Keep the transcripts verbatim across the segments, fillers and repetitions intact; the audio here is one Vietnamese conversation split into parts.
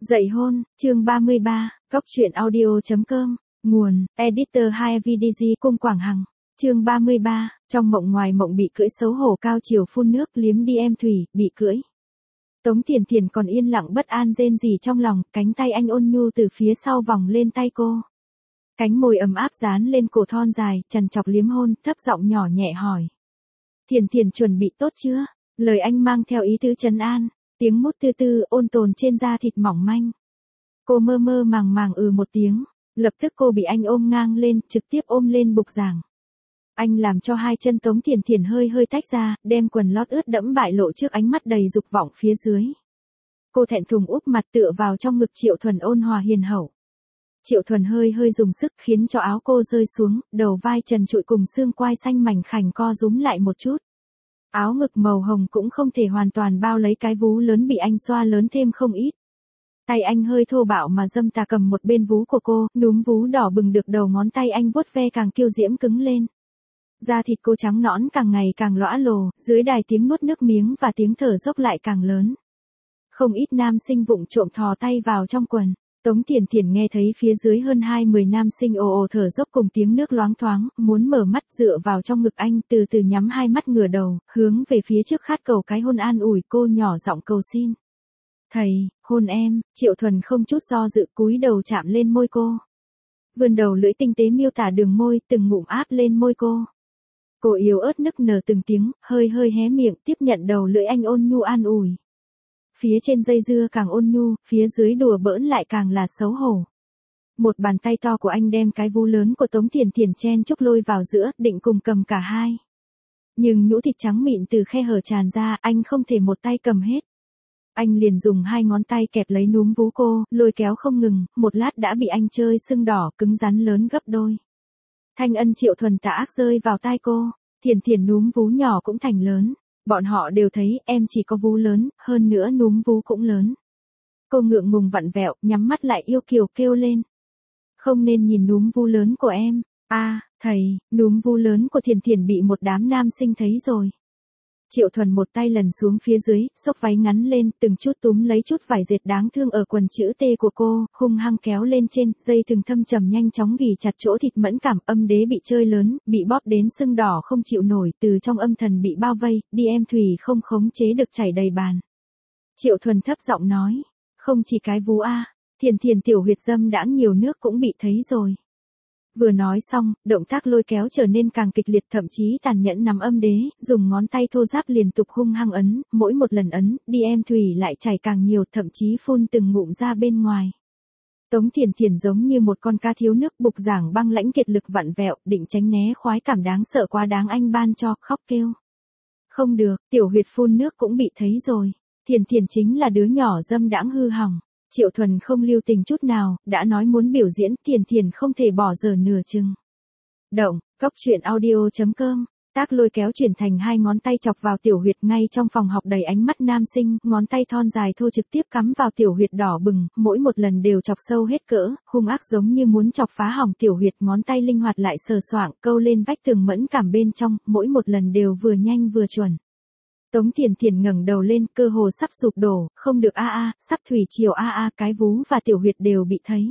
Dạy hôn, chương ba mươi ba, cóc truyện audio.com, nguồn, editor hai vê đê giê Cung Quảng Hằng, chương ba mươi ba, trong mộng ngoài mộng bị cưỡi xấu hổ cao chiều phun nước liếm đi em Thủy, bị cưỡi. Tống Thiền Thiền còn yên lặng bất an rên rỉ trong lòng, cánh tay anh ôn nhu từ phía sau vòng lên tay cô. Cánh môi ấm áp dán lên cổ thon dài, trằn trọc liếm hôn, thấp giọng nhỏ nhẹ hỏi. Thiền Thiền chuẩn bị tốt chưa? Lời anh mang theo ý tứ trấn an, tiếng mút tư tư ôn tồn trên da thịt mỏng manh. Cô mơ mơ màng màng ừ một tiếng, lập tức cô bị anh ôm ngang lên, trực tiếp ôm lên bục giảng. Anh làm cho hai chân Tống Thiền Thiền hơi hơi tách ra, đem quần lót ướt đẫm bại lộ trước ánh mắt đầy dục vọng phía dưới. Cô thẹn thùng úp mặt tựa vào trong ngực Triệu Thuần ôn hòa hiền hậu. Triệu Thuần hơi hơi dùng sức khiến cho áo cô rơi xuống, đầu vai trần trụi cùng xương quai xanh mảnh khảnh co rúm lại một chút. Áo ngực màu hồng cũng không thể hoàn toàn bao lấy cái vú lớn bị anh xoa lớn thêm không ít. Tay anh hơi thô bạo mà dâm tà cầm một bên vú của cô, núm vú đỏ bừng được đầu ngón tay anh vuốt ve càng kiêu diễm cứng lên. Da thịt cô trắng nõn càng ngày càng lõa lồ, dưới đài tiếng nuốt nước miếng và tiếng thở dốc lại càng lớn. Không ít nam sinh vụng trộm thò tay vào trong quần. Tống Thiền Thiền nghe thấy phía dưới hơn hai mươi nam sinh ồ ồ thở dốc cùng tiếng nước loáng thoáng, muốn mở mắt dựa vào trong ngực anh, từ từ nhắm hai mắt ngửa đầu, hướng về phía trước khát cầu cái hôn an ủi cô nhỏ giọng cầu xin. Thầy, hôn em. Triệu Thuần không chút do dự cúi đầu chạm lên môi cô. Vươn đầu lưỡi tinh tế miêu tả đường môi, từng ngụm áp lên môi cô. Cô yếu ớt nức nở từng tiếng, hơi hơi hé miệng tiếp nhận đầu lưỡi anh ôn nhu an ủi. Phía trên dây dưa càng ôn nhu, phía dưới đùa bỡn lại càng là xấu hổ. Một bàn tay to của anh đem cái vú lớn của Tống Thiền Thiền chen chúc lôi vào giữa, định cùng cầm cả hai. Nhưng nhũ thịt trắng mịn từ khe hở tràn ra, anh không thể một tay cầm hết. Anh liền dùng hai ngón tay kẹp lấy núm vú cô, lôi kéo không ngừng, một lát đã bị anh chơi sưng đỏ, cứng rắn lớn gấp đôi. Thanh ân Triệu Thuần tà ác rơi vào tai cô, Thiền Thiền núm vú nhỏ cũng thành lớn. Bọn họ đều thấy em chỉ có vú lớn, hơn nữa núm vú cũng lớn. Cô ngượng ngùng vặn vẹo, nhắm mắt lại yêu kiều kêu lên. Không nên nhìn núm vú lớn của em. A, à, thầy, núm vú lớn của Thiền Thiền bị một đám nam sinh thấy rồi. Triệu Thuần một tay lần xuống phía dưới, xốc váy ngắn lên, từng chút túm lấy chút vải dệt đáng thương ở quần chữ T của cô, hung hăng kéo lên trên, dây thừng thâm trầm nhanh chóng ghì chặt chỗ thịt mẫn cảm, âm đế bị chơi lớn, bị bóp đến sưng đỏ không chịu nổi, từ trong âm thần bị bao vây, đi em Thủy không khống chế được chảy đầy bàn. Triệu Thuần thấp giọng nói, không chỉ cái vú a, Thiền Thiền tiểu huyệt dâm đãng nhiều nước cũng bị thấy rồi. Vừa nói xong, động tác lôi kéo trở nên càng kịch liệt, thậm chí tàn nhẫn nắm âm đế, dùng ngón tay thô ráp liên tục hung hăng ấn, mỗi một lần ấn, đi em Thủy lại chảy càng nhiều, thậm chí phun từng ngụm ra bên ngoài. Tống Thiền Thiền giống như một con cá thiếu nước, bục giảng băng lãnh kiệt lực vặn vẹo, định tránh né khoái cảm đáng sợ quá đáng anh ban cho, khóc kêu. Không được, tiểu huyệt phun nước cũng bị thấy rồi. Thiền Thiền chính là đứa nhỏ dâm đãng hư hỏng. Triệu Thuần không lưu tình chút nào, đã nói muốn biểu diễn, Thiền Thiền không thể bỏ dở nửa chừng. Động, cóc truyện audio.com, tác lôi kéo chuyển thành hai ngón tay chọc vào tiểu huyệt ngay trong phòng học đầy ánh mắt nam sinh, ngón tay thon dài thô trực tiếp cắm vào tiểu huyệt đỏ bừng, mỗi một lần đều chọc sâu hết cỡ, hung ác giống như muốn chọc phá hỏng tiểu huyệt, ngón tay linh hoạt lại sờ soạng, câu lên vách tường mẫn cảm bên trong, mỗi một lần đều vừa nhanh vừa chuẩn. Tống Thiền Thiền ngẩng đầu lên, cơ hồ sắp sụp đổ, không được a a, sắp thủy triều a a, cái vú và tiểu huyệt đều bị thấy.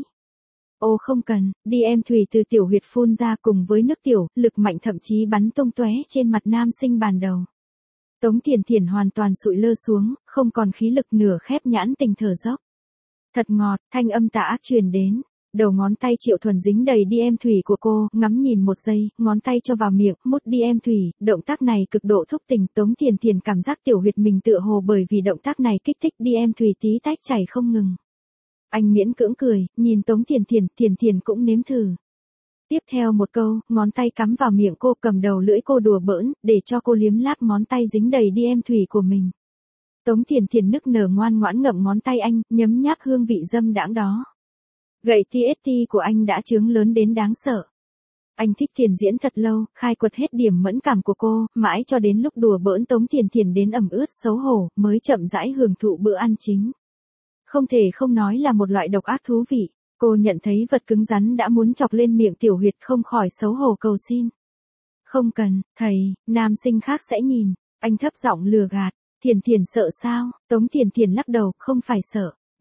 Ô không cần, đi em Thủy từ tiểu huyệt phun ra cùng với nước tiểu, lực mạnh thậm chí bắn tung tóe trên mặt nam sinh bàn đầu. Tống Thiền Thiền hoàn toàn sụi lơ xuống, không còn khí lực, nửa khép nhãn tình thở dốc. Thật ngọt, thanh âm tà ác truyền đến. Đầu ngón tay Triệu Thuần dính đầy đi em Thủy của cô, ngắm nhìn một giây, ngón tay cho vào miệng, mút đi em Thủy, động tác này cực độ thúc tình, Tống Thiền Thiền cảm giác tiểu huyệt mình tựa hồ bởi vì động tác này kích thích đi em Thủy tí tách chảy không ngừng. Anh miễn cưỡng cười, nhìn Tống Thiền Thiền, Thiền Thiền cũng nếm thử. Tiếp theo một câu, ngón tay cắm vào miệng cô, cầm đầu lưỡi cô đùa bỡn, để cho cô liếm láp ngón tay dính đầy đi em Thủy của mình. Tống Thiền Thiền nức nở ngoan ngoãn ngậm ngón tay anh, nhấm nháp hương vị dâm đãng đó. Gậy tê ét tê của anh đã trướng lớn đến đáng sợ. Anh thích Thiền diễn thật lâu, khai quật hết điểm mẫn cảm của cô, mãi cho đến lúc đùa bỡn Tống Thiền Thiền đến ẩm ướt xấu hổ, mới chậm rãi hưởng thụ bữa ăn chính. Không thể không nói là một loại độc ác thú vị, cô nhận thấy vật cứng rắn đã muốn chọc lên miệng tiểu huyệt, không khỏi xấu hổ cầu xin. Không cần, thầy, nam sinh khác sẽ nhìn, anh thấp giọng lừa gạt. Thiền Thiền sợ sao? Tống Thiền Thiền lắc đầu, không phải sợ.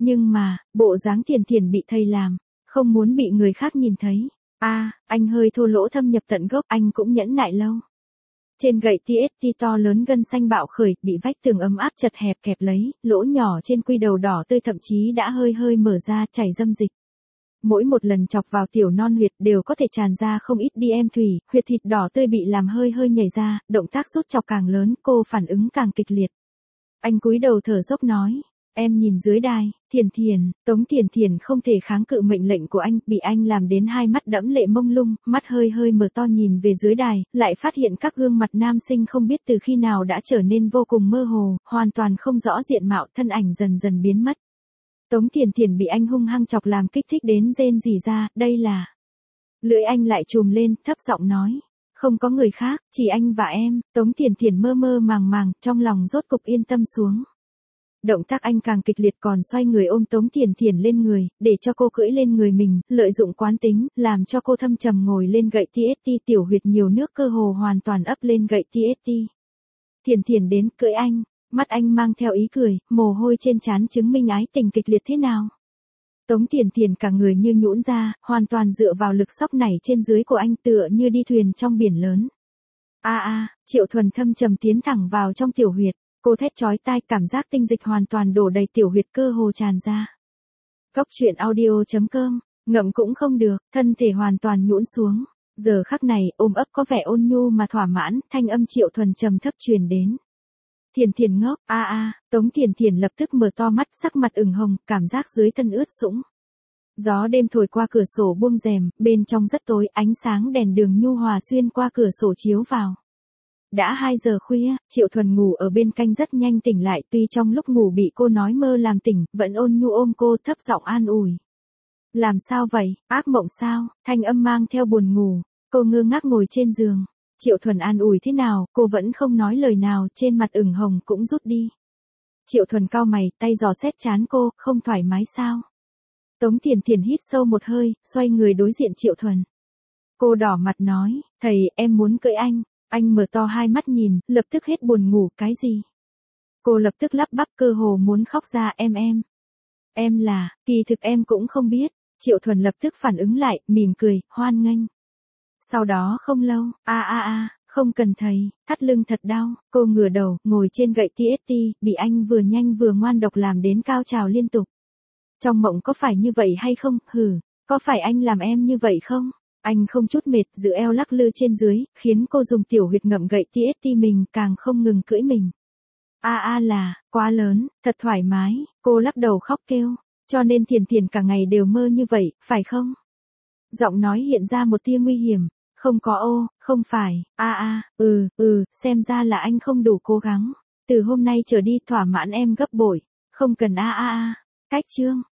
Nhưng mà, bộ dáng Thiền Thiền bị thầy làm, không muốn bị người khác nhìn thấy. A, anh hơi thô lỗ thâm nhập tận gốc, anh cũng nhẫn nại lâu. Trên gậy tê ét tê to lớn gân xanh bạo khởi, bị vách tường ấm áp chật hẹp kẹp lấy, lỗ nhỏ trên quy đầu đỏ tươi thậm chí đã hơi hơi mở ra chảy dâm dịch. Mỗi một lần chọc vào tiểu non huyệt đều có thể tràn ra không ít đi em thủy, huyệt thịt đỏ tươi bị làm hơi hơi nhảy ra, động tác rút chọc càng lớn, cô phản ứng càng kịch liệt. Anh cúi đầu thở dốc nói, em nhìn dưới đài, Thiền Thiền, Tống Thiền Thiền không thể kháng cự mệnh lệnh của anh, bị anh làm đến hai mắt đẫm lệ mông lung, mắt hơi hơi mở to nhìn về dưới đài, lại phát hiện các gương mặt nam sinh không biết từ khi nào đã trở nên vô cùng mơ hồ, hoàn toàn không rõ diện mạo, thân ảnh dần dần biến mất. Tống Thiền Thiền bị anh hung hăng chọc làm kích thích đến rên rỉ ra, đây là... Lưỡi anh lại trùm lên, thấp giọng nói. Không có người khác, chỉ anh và em. Tống Thiền Thiền mơ mơ màng màng, trong lòng rốt cục yên tâm xuống. Động tác anh càng kịch liệt còn xoay người ôm Tống Thiền Thiền lên người, để cho cô cưỡi lên người mình, lợi dụng quán tính, làm cho cô thâm trầm ngồi lên gậy tê ét tê, tiểu huyệt nhiều nước cơ hồ hoàn toàn ấp lên gậy tê ét tê. Thiền Thiền đến, cưỡi anh. Mắt anh mang theo ý cười, mồ hôi trên trán chứng minh ái tình kịch liệt thế nào. Tống Thiền Thiền cả người như nhũn ra, hoàn toàn dựa vào lực xốc nảy trên dưới của anh, tựa như đi thuyền trong biển lớn. A a, Triệu Thuần thâm trầm tiến thẳng vào trong tiểu huyệt, cô thét chói tai, cảm giác tinh dịch hoàn toàn đổ đầy tiểu huyệt, cơ hồ tràn ra. Cốc truyện audio chấm com, ngậm cũng không được, thân thể hoàn toàn nhũn xuống. Giờ khắc này, ôm ấp có vẻ ôn nhu mà thỏa mãn, thanh âm Triệu Thuần trầm thấp truyền đến. Thiền Thiền ngốc, a a, Tống Thiền Thiền lập tức mở to mắt, sắc mặt ửng hồng, cảm giác dưới thân ướt sũng. Gió đêm thổi qua cửa sổ buông rèm, bên trong rất tối, ánh sáng đèn đường nhu hòa xuyên qua cửa sổ chiếu vào. Đã hai giờ khuya, Triệu Thuần ngủ ở bên canh rất nhanh tỉnh lại, tuy trong lúc ngủ bị cô nói mơ làm tỉnh, vẫn ôn nhu ôm cô, thấp giọng an ủi. Làm sao vậy, ác mộng sao? Thanh âm mang theo buồn ngủ, cô ngơ ngác ngồi trên giường. Triệu Thuần an ủi thế nào, cô vẫn không nói lời nào, trên mặt ửng hồng cũng rút đi. Triệu Thuần cau mày, tay dò xét trán cô, không thoải mái sao? Tống Thiền Thiền hít sâu một hơi, xoay người đối diện Triệu Thuần. Cô đỏ mặt nói, thầy, em muốn cưỡi anh. Anh mở to hai mắt nhìn, lập tức hết buồn ngủ, cái gì? Cô lập tức lắp bắp, cơ hồ muốn khóc ra, em em. Em là, kỳ thực em cũng không biết. Triệu Thuần lập tức phản ứng lại, mỉm cười, hoan nghênh. Sau đó không lâu, a a a, không cần thầy, thắt lưng thật đau, cô ngửa đầu, ngồi trên gậy tê ét tê, bị anh vừa nhanh vừa ngoan độc làm đến cao trào liên tục. Trong mộng có phải như vậy hay không, hử, có phải anh làm em như vậy không? Anh không chút mệt, giữ eo lắc lư trên dưới, khiến cô dùng tiểu huyệt ngậm gậy tê ét tê mình, càng không ngừng cưỡi mình. A a là, quá lớn, thật thoải mái, cô lắc đầu khóc kêu, cho nên Thiền Thiền cả ngày đều mơ như vậy, phải không? Giọng nói hiện ra một tia nguy hiểm. Không có ô, không phải, a a, ừ, ừ, xem ra là anh không đủ cố gắng. Từ hôm nay trở đi thỏa mãn em gấp bội, không cần a a a. Cách chương.